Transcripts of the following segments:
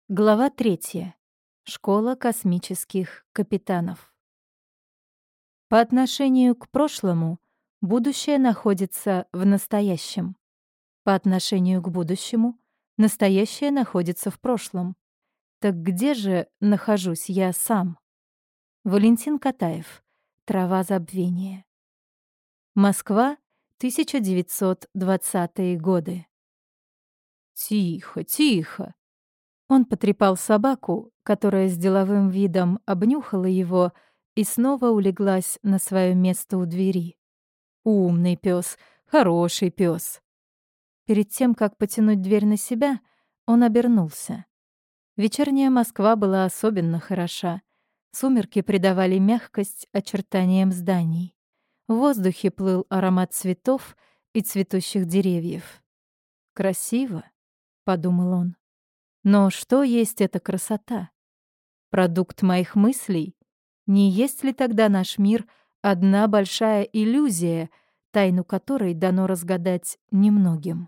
Глава 3. Школа космических капитанов. По отношению к прошлому будущее находится в настоящем. По отношению к будущему настоящее находится в прошлом. Так где же нахожусь я сам? Валентин Катаев. Трава забвения. Москва, 1920-е годы. Тихо, тихо. Он потрепал собаку, которая с деловым видом обнюхала его и снова улеглась на свое место у двери. Умный пес, хороший пес. Перед тем, как потянуть дверь на себя, он обернулся. Вечерняя Москва была особенно хороша. Сумерки придавали мягкость очертаниям зданий. В воздухе плыл аромат цветов и цветущих деревьев. «Красиво», — подумал он. Но что есть эта красота? Продукт моих мыслей? Не есть ли тогда наш мир одна большая иллюзия, тайну которой дано разгадать немногим?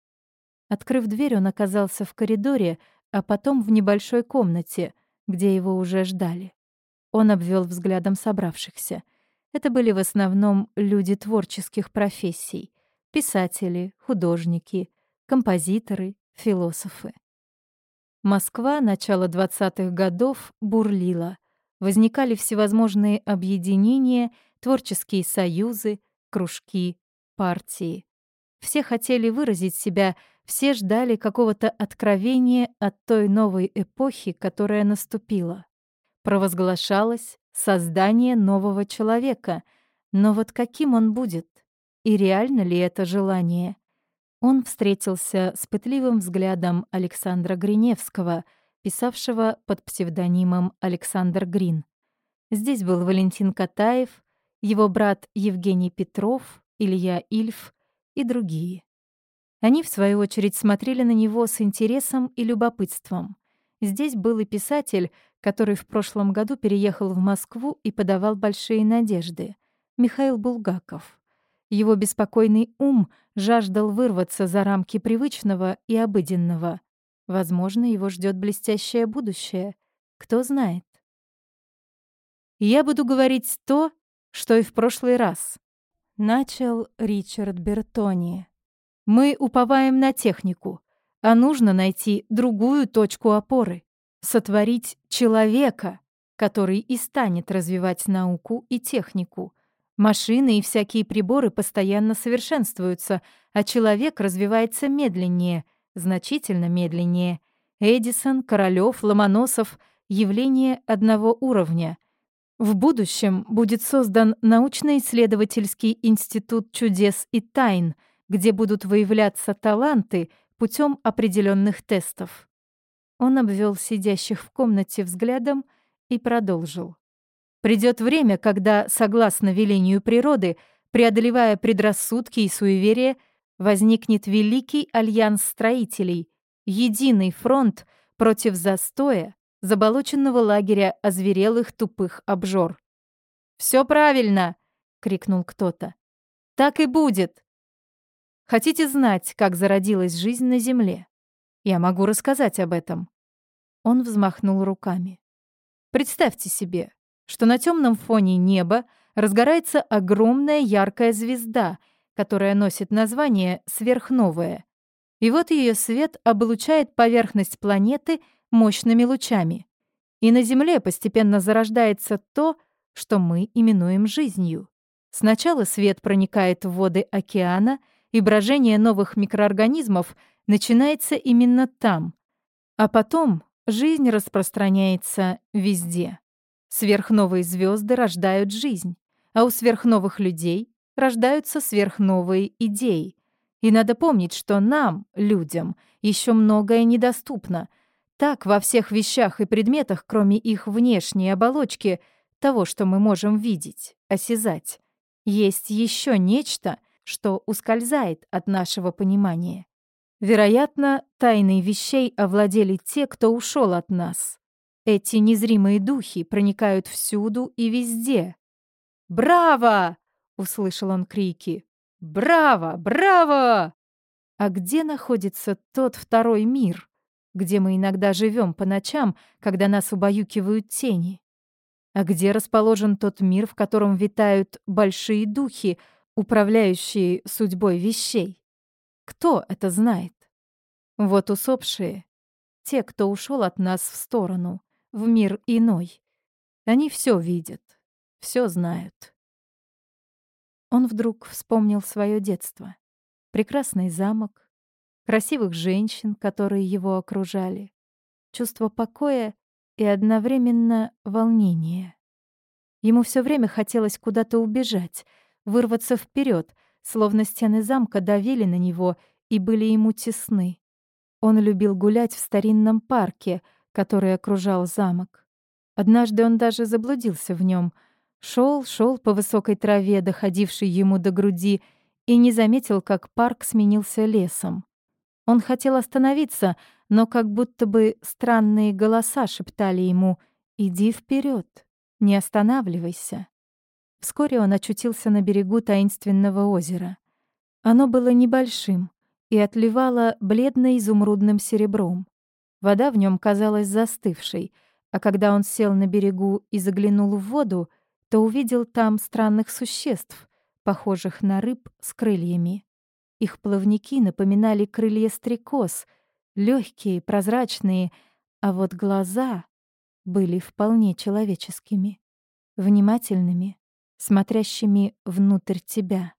Открыв дверь, он оказался в коридоре, а потом в небольшой комнате, где его уже ждали. Он обвел взглядом собравшихся. Это были в основном люди творческих профессий: писатели, художники, композиторы, философы. Москва начала 20-х годов бурлила. Возникали всевозможные объединения, творческие союзы, кружки, партии. Все хотели выразить себя, все ждали какого-то откровения от той новой эпохи, которая наступила. Провозглашалось создание нового человека. Но вот каким он будет? И реально ли это желание? Он встретился с пытливым взглядом Александра Гриневского, писавшего под псевдонимом Александр Грин. Здесь был Валентин Катаев, его брат Евгений Петров, Илья Ильф и другие. Они, в свою очередь, смотрели на него с интересом и любопытством. Здесь был и писатель, который в прошлом году переехал в Москву и подавал большие надежды — Михаил Булгаков. Его беспокойный ум жаждал вырваться за рамки привычного и обыденного. Возможно, его ждет блестящее будущее. Кто знает? «Я буду говорить то, что и в прошлый раз», — начал Ричард Бертони. «Мы уповаем на технику, а нужно найти другую точку опоры, сотворить человека, который и станет развивать науку и технику. Машины и всякие приборы постоянно совершенствуются, а человек развивается медленнее, значительно медленнее. Эдисон, Королёв, Ломоносов — явления одного уровня. В будущем будет создан научно-исследовательский институт чудес и тайн, где будут выявляться таланты путем определенных тестов». Он обвел сидящих в комнате взглядом и продолжил. Придет время, когда, согласно велению природы, преодолевая предрассудки и суеверия, возникнет великий альянс строителей, единый фронт против застоя, заболоченного лагеря озверелых тупых обжор. «Все правильно!» — крикнул кто-то. «Так и будет!» Хотите знать, как зародилась жизнь на Земле? Я могу рассказать об этом. Он взмахнул руками. Представьте себе, что на темном фоне неба разгорается огромная яркая звезда, которая носит название сверхновая. И вот ее свет облучает поверхность планеты мощными лучами. И на Земле постепенно зарождается то, что мы именуем жизнью. Сначала свет проникает в воды океана, и брожение новых микроорганизмов начинается именно там. А потом жизнь распространяется везде. Сверхновые звезды рождают жизнь, а у сверхновых людей рождаются сверхновые идеи. И надо помнить, что нам, людям, еще многое недоступно. Так во всех вещах и предметах, кроме их внешней оболочки, того, что мы можем видеть, осязать, есть еще нечто, что ускользает от нашего понимания. Вероятно, тайной вещей овладели те, кто ушел от нас. Эти незримые духи проникают всюду и везде. «Браво!» — услышал он крики. «Браво! Браво!» А где находится тот второй мир? где мы иногда живем по ночам, когда нас убаюкивают тени? А где расположен тот мир, в котором витают большие духи, управляющие судьбой вещей? Кто это знает? Вот усопшие, те, кто ушел от нас в сторону, в мир иной, они все видят, все знают. Он вдруг вспомнил свое детство. Прекрасный замок, красивых женщин, которые его окружали, чувство покоя и одновременно волнения. Ему все время хотелось куда-то убежать, вырваться вперед, словно стены замка давили на него и были ему тесны. Он любил гулять в старинном парке, который окружал замок. Однажды он даже заблудился в нем, шел по высокой траве, доходившей ему до груди, и не заметил, как парк сменился лесом. Он хотел остановиться, но как будто бы странные голоса шептали ему: «Иди вперед, не останавливайся». Вскоре он очутился на берегу таинственного озера. Оно было небольшим и отливало бледно-изумрудным серебром. Вода в нем казалась застывшей, а когда он сел на берегу и заглянул в воду, то увидел там странных существ, похожих на рыб с крыльями. Их плавники напоминали крылья стрекоз, легкие, прозрачные, а вот глаза были вполне человеческими, внимательными, смотрящими внутрь тебя.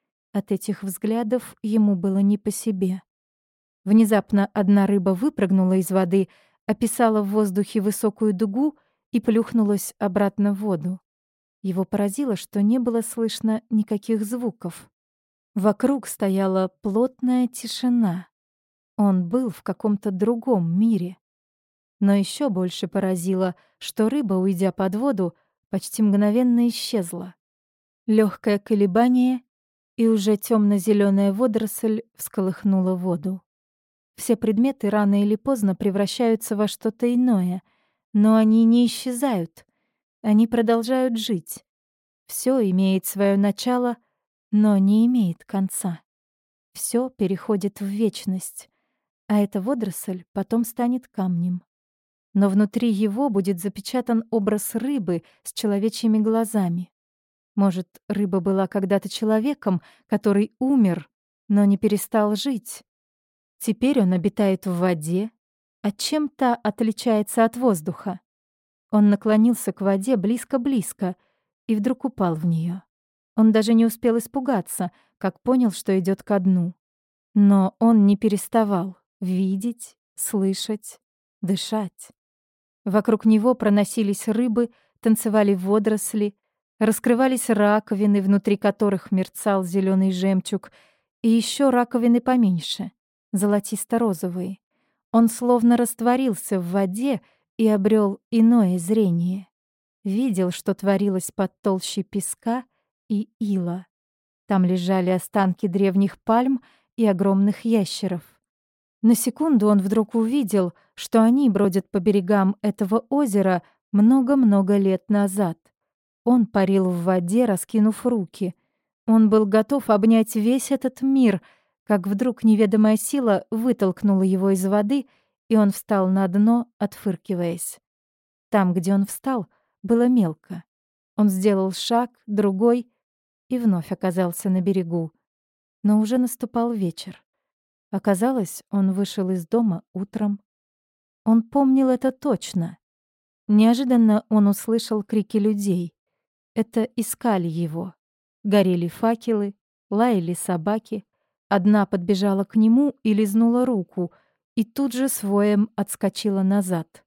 От этих взглядов ему было не по себе. Внезапно одна рыба выпрыгнула из воды, описала в воздухе высокую дугу и плюхнулась обратно в воду. Его поразило, что не было слышно никаких звуков. Вокруг стояла плотная тишина. Он был в каком-то другом мире. Но еще больше поразило, что рыба, уйдя под воду, почти мгновенно исчезла. Легкое колебание, и уже темно-зеленая водоросль всколыхнула воду. Все предметы рано или поздно превращаются во что-то иное, но они не исчезают, они продолжают жить. Все имеет свое начало, но не имеет конца. Все переходит в вечность, а эта водоросль потом станет камнем. Но внутри его будет запечатан образ рыбы с человечьими глазами. Может, рыба была когда-то человеком, который умер, но не перестал жить. Теперь он обитает в воде, а чем-то отличается от воздуха. Он наклонился к воде близко-близко и вдруг упал в нее. Он даже не успел испугаться, как понял, что идет ко дну. Но он не переставал видеть, слышать, дышать. Вокруг него проносились рыбы, танцевали водоросли, раскрывались раковины, внутри которых мерцал зеленый жемчуг, и еще раковины поменьше, золотисто-розовые. Он словно растворился в воде и обрел иное зрение. Видел, что творилось под толщей песка и ила. Там лежали останки древних пальм и огромных ящеров. На секунду он вдруг увидел, что они бродят по берегам этого озера много-много лет назад. Он парил в воде, раскинув руки. Он был готов обнять весь этот мир, как вдруг неведомая сила вытолкнула его из воды, и он встал на дно, отфыркиваясь. Там, где он встал, было мелко. Он сделал шаг, другой, и вновь оказался на берегу. Но уже наступал вечер. Оказалось, он вышел из дома утром. Он помнил это точно. Неожиданно он услышал крики людей. Это искали его. Горели факелы, лаяли собаки. Одна подбежала к нему и лизнула руку, и тут же с воем отскочила назад.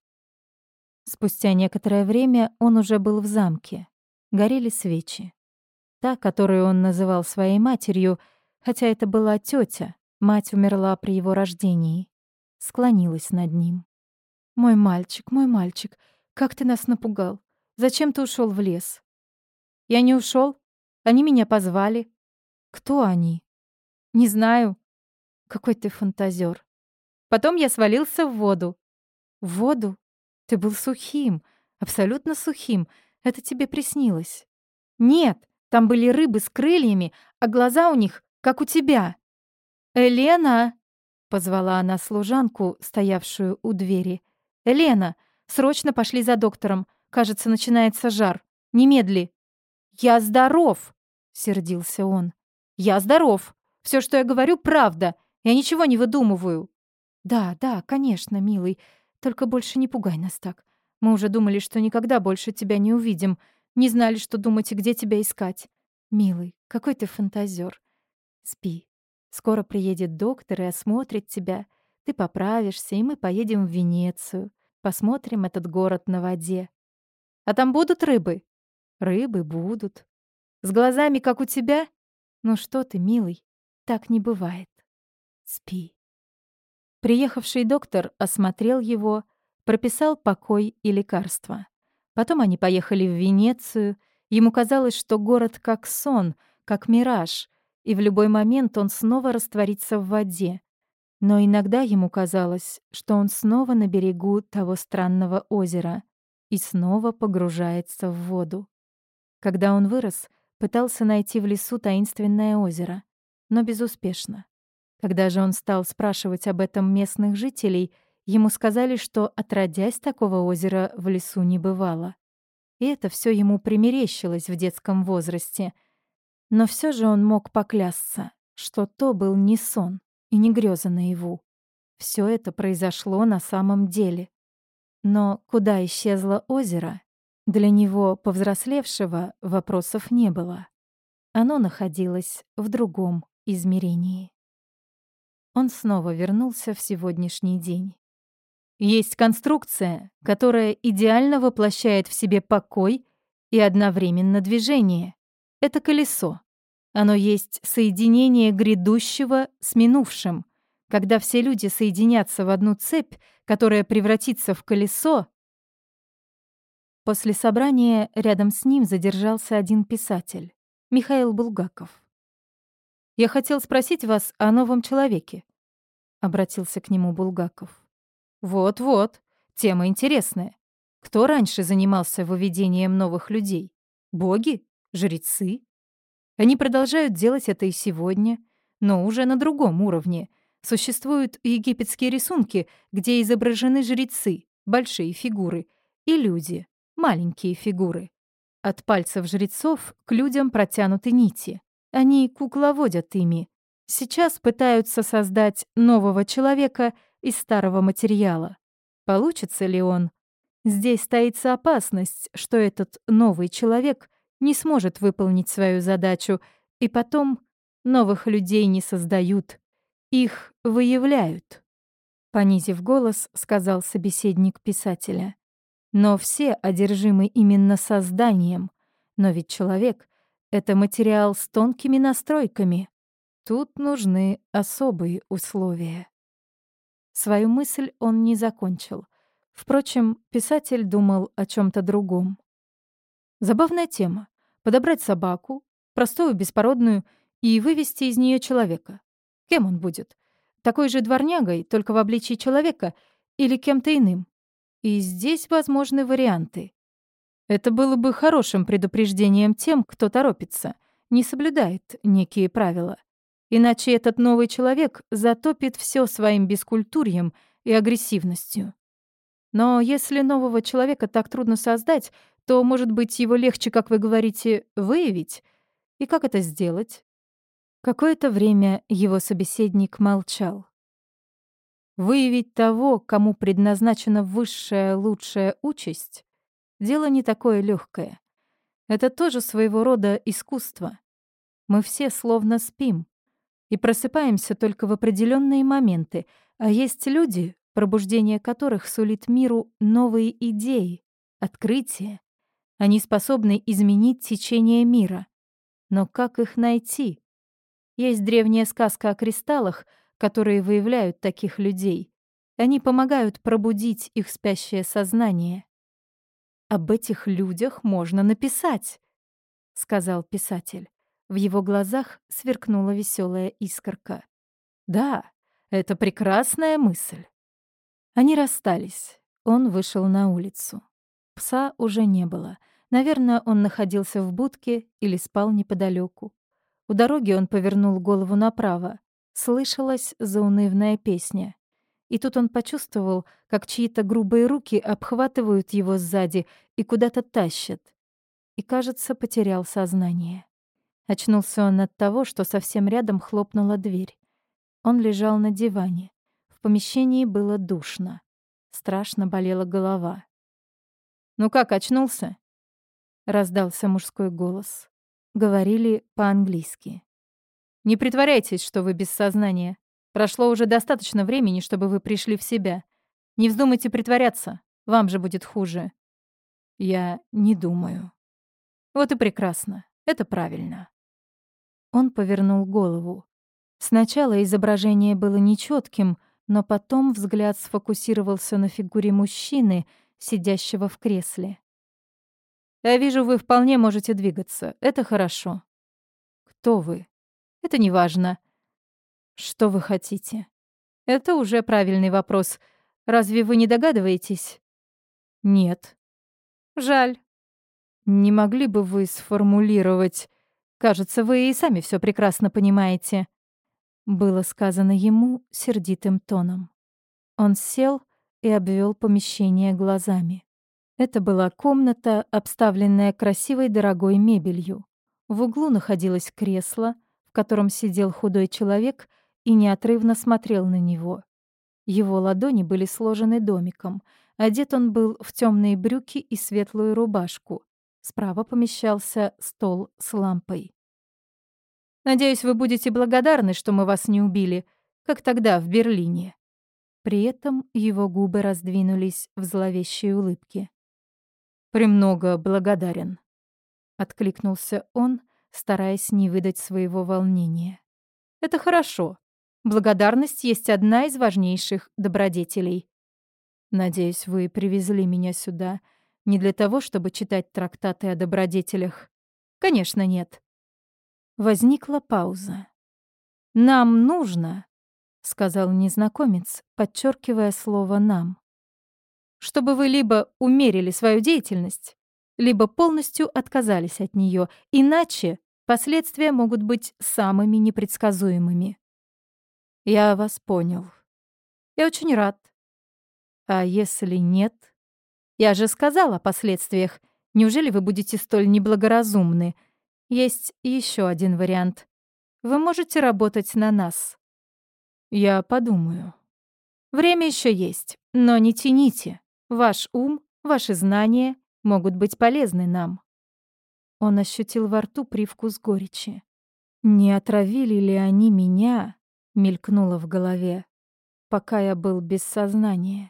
Спустя некоторое время он уже был в замке. Горели свечи. Та, которую он называл своей матерью, хотя это была тетя, мать умерла при его рождении, склонилась над ним. мой мальчик, как ты нас напугал! Зачем ты ушел в лес?» «Я не ушел. Они меня позвали». «Кто они?» «Не знаю». «Какой ты фантазер. Потом я свалился в воду». «В воду? Ты был сухим, абсолютно сухим. Это тебе приснилось». «Нет, там были рыбы с крыльями, а глаза у них, как у тебя». «Елена!» Позвала она служанку, стоявшую у двери. «Елена, срочно пошли за доктором. Кажется, начинается жар. Немедли». «Я здоров!» — сердился он. «Я здоров. Все, что я говорю, правда. Я ничего не выдумываю». «Да, да, конечно, милый. Только больше не пугай нас так. Мы уже думали, что никогда больше тебя не увидим. Не знали, что думать и где тебя искать. Милый, какой ты фантазер. Спи. Скоро приедет доктор и осмотрит тебя. Ты поправишься, и мы поедем в Венецию. Посмотрим этот город на воде. А там будут рыбы? Рыбы будут. С глазами, как у тебя? Ну что ты, милый, так не бывает. Спи. Приехавший доктор осмотрел его, прописал покой и лекарства. Потом они поехали в Венецию. Ему казалось, что город как сон, как мираж, и в любой момент он снова растворится в воде. Но иногда ему казалось, что он снова на берегу того странного озера и снова погружается в воду. Когда он вырос, пытался найти в лесу таинственное озеро, но безуспешно. Когда же он стал спрашивать об этом местных жителей, ему сказали, что отродясь такого озера в лесу не бывало. И это все ему примерещилось в детском возрасте. Но все же он мог поклясться, что то был не сон и не греза наяву. Все это произошло на самом деле. Но куда исчезло озеро, для него, повзрослевшего, вопросов не было. Оно находилось в другом измерении. Он снова вернулся в сегодняшний день. Есть конструкция, которая идеально воплощает в себе покой и одновременно движение. Это колесо. Оно есть соединение грядущего с минувшим. Когда все люди соединятся в одну цепь, которая превратится в колесо. После собрания рядом с ним задержался один писатель, Михаил Булгаков. «Я хотел спросить вас о новом человеке», — обратился к нему Булгаков. «Вот-вот, тема интересная. Кто раньше занимался выведением новых людей? Боги? Жрецы? Они продолжают делать это и сегодня, но уже на другом уровне. Существуют египетские рисунки, где изображены жрецы, большие фигуры, и люди, маленькие фигуры. От пальцев жрецов к людям протянуты нити. Они кукловодят ими. Сейчас пытаются создать нового человека из старого материала. Получится ли он? Здесь таится опасность, что этот новый человек не сможет выполнить свою задачу, и потом новых людей не создают, их выявляют. Понизив голос, сказал собеседник писателя. Но все одержимы именно созданием. Но ведь человек — это материал с тонкими настройками. Тут нужны особые условия. Свою мысль он не закончил. Впрочем, писатель думал о чем то другом. Забавная тема — подобрать собаку, простую, беспородную, и вывести из нее человека. Кем он будет? Такой же дворнягой, только в обличии человека, или кем-то иным? И здесь возможны варианты. Это было бы хорошим предупреждением тем, кто торопится, не соблюдает некие правила. Иначе этот новый человек затопит все своим бескультурьем и агрессивностью. Но если нового человека так трудно создать, то, может быть, его легче, как вы говорите, выявить? И как это сделать? Какое-то время его собеседник молчал. Выявить того, кому предназначена высшая, лучшая участь, дело не такое легкое. Это тоже своего рода искусство. Мы все словно спим и просыпаемся только в определенные моменты, а есть люди, пробуждение которых сулит миру новые идеи, открытия. Они способны изменить течение мира. Но как их найти? Есть древняя сказка о кристаллах, которые выявляют таких людей. Они помогают пробудить их спящее сознание. «Об этих людях можно написать», — сказал писатель. В его глазах сверкнула веселая искорка. «Да, это прекрасная мысль». Они расстались. Он вышел на улицу. Пса уже не было. Наверное, он находился в будке или спал неподалеку. У дороги он повернул голову направо. слышалась заунывная песня. И тут он почувствовал, как чьи-то грубые руки обхватывают его сзади и куда-то тащат. И, кажется, потерял сознание. Очнулся он от того, что совсем рядом хлопнула дверь. Он лежал на диване. В помещении было душно. Страшно болела голова. «Ну как, очнулся?» — раздался мужской голос. Говорили по-английски. «Не притворяйтесь, что вы без сознания. Прошло уже достаточно времени, чтобы вы пришли в себя. Не вздумайте притворяться, вам же будет хуже». «Я не думаю». «Вот и прекрасно. Это правильно». Он повернул голову. Сначала изображение было нечетким, но потом взгляд сфокусировался на фигуре мужчины, сидящего в кресле. «Я вижу, вы вполне можете двигаться. Это хорошо». «Кто вы?» «Это не важно». «Что вы хотите?» «Это уже правильный вопрос. Разве вы не догадываетесь?» «Нет». «Жаль. Не могли бы вы сформулировать? Кажется, вы и сами все прекрасно понимаете». Было сказано ему сердитым тоном. Он сел и обвел помещение глазами. Это была комната, обставленная красивой дорогой мебелью. В углу находилось кресло, в котором сидел худой человек и неотрывно смотрел на него. Его ладони были сложены домиком. Одет он был в темные брюки и светлую рубашку. Справа помещался стол с лампой. «Надеюсь, вы будете благодарны, что мы вас не убили, как тогда в Берлине». При этом его губы раздвинулись в зловещей улыбке. «Премного благодарен», — откликнулся он, стараясь не выдать своего волнения. «Это хорошо. Благодарность есть одна из важнейших добродетелей. Надеюсь, вы привезли меня сюда не для того, чтобы читать трактаты о добродетелях. Конечно, нет». Возникла пауза. «Нам нужно», — сказал незнакомец, подчеркивая слово «нам», «чтобы вы либо умерили свою деятельность, либо полностью отказались от нее, иначе последствия могут быть самыми непредсказуемыми». «Я вас понял. Я очень рад. А если нет? Я же сказала о последствиях. Неужели вы будете столь неблагоразумны? Есть еще один вариант. Вы можете работать на нас». «Я подумаю». «Время еще есть, но не тяните. Ваш ум, ваши знания могут быть полезны нам». Он ощутил во рту привкус горечи. «Не отравили ли они меня?» — мелькнуло в голове, пока я был без сознания.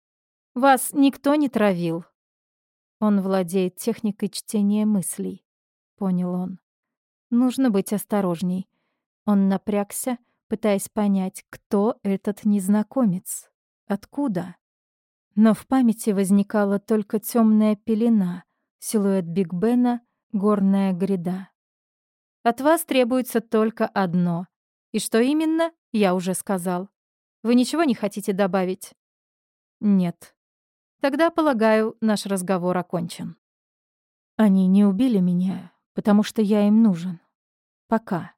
«Вас никто не травил». Он владеет техникой чтения мыслей, понял он. Нужно быть осторожней. Он напрягся, пытаясь понять, кто этот незнакомец, откуда. Но в памяти возникала только темная пелена, силуэт Биг Бена, горная гряда. «От вас требуется только одно. И что именно, я уже сказал. Вы ничего не хотите добавить?» «Нет». «Тогда, полагаю, наш разговор окончен». «Они не убили меня, потому что я им нужен. Пока».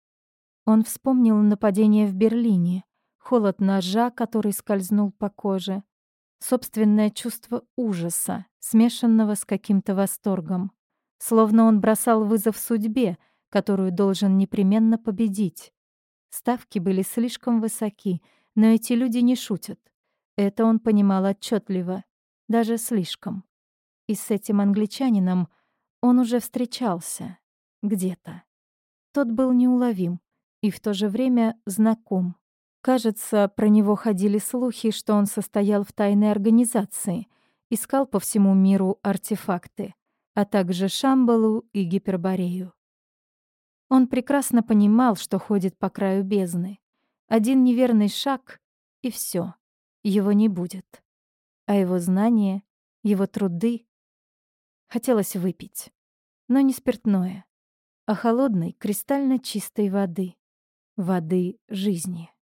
Он вспомнил нападение в Берлине, холод ножа, который скользнул по коже, собственное чувство ужаса, смешанного с каким-то восторгом. Словно он бросал вызов судьбе, которую должен непременно победить. Ставки были слишком высоки, но эти люди не шутят. Это он понимал отчетливо, даже слишком. И с этим англичанином он уже встречался где-то. Тот был неуловим и в то же время знаком. Кажется, про него ходили слухи, что он состоял в тайной организации, искал по всему миру артефакты, а также Шамбалу и Гиперборею. Он прекрасно понимал, что ходит по краю бездны. Один неверный шаг — и все, его не будет. А его знания, его труды... Хотелось выпить, но не спиртное, а холодной, кристально чистой воды. Воды жизни.